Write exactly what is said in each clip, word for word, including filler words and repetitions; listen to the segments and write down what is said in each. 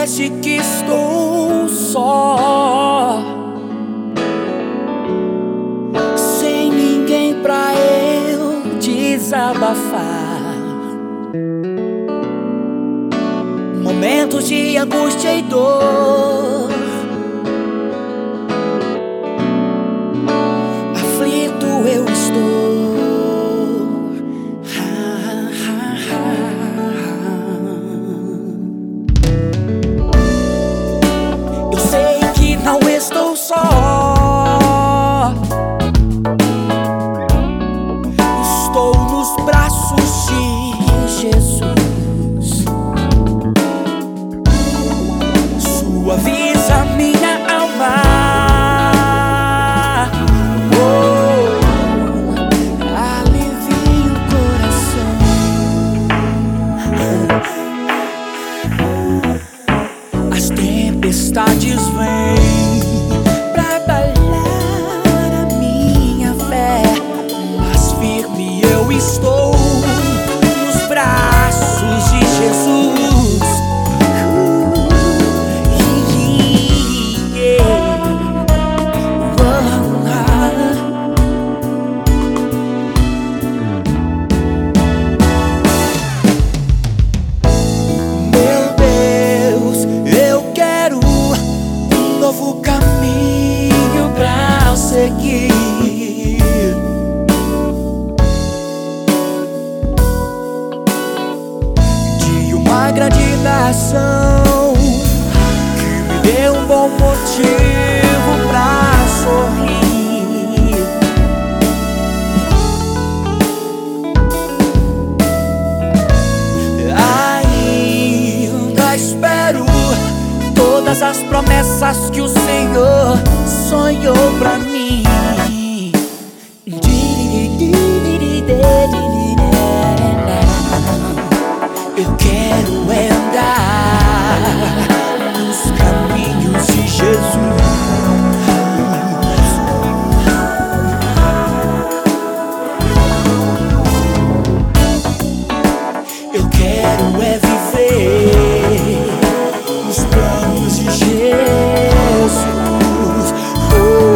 parece que estou só, sem ninguém pra eu desabafar. Momentos de angústia e dor, aflito eu estou. Eu sei que não estou só, estou nos braços de Jesus. Suaviza minha alma, oh, alivia o coração. As tempestades vêm pra abalar a minha fé, mas firme eu estou nos braços de Jesus. Novo caminho pra seguir, de uma grande nação que me deu um bom motivo pra sorrir. Ainda espero todas as promessas que o Senhor sonhou pra mim. Eu quero andar nos caminhos de Jesus. Eu quero é viver os planos de Jesus. Uh,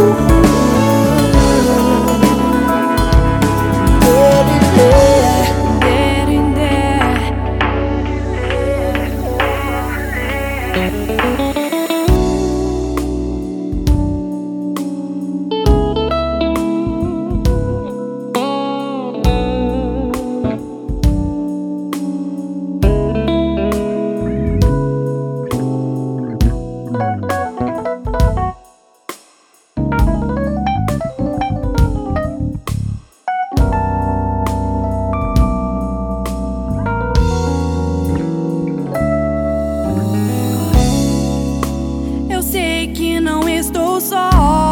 eu sei que não estou só,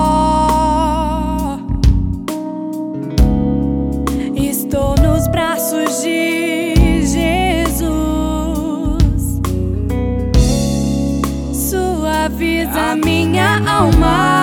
estou nos braços de Jesus. Suaviza minha alma.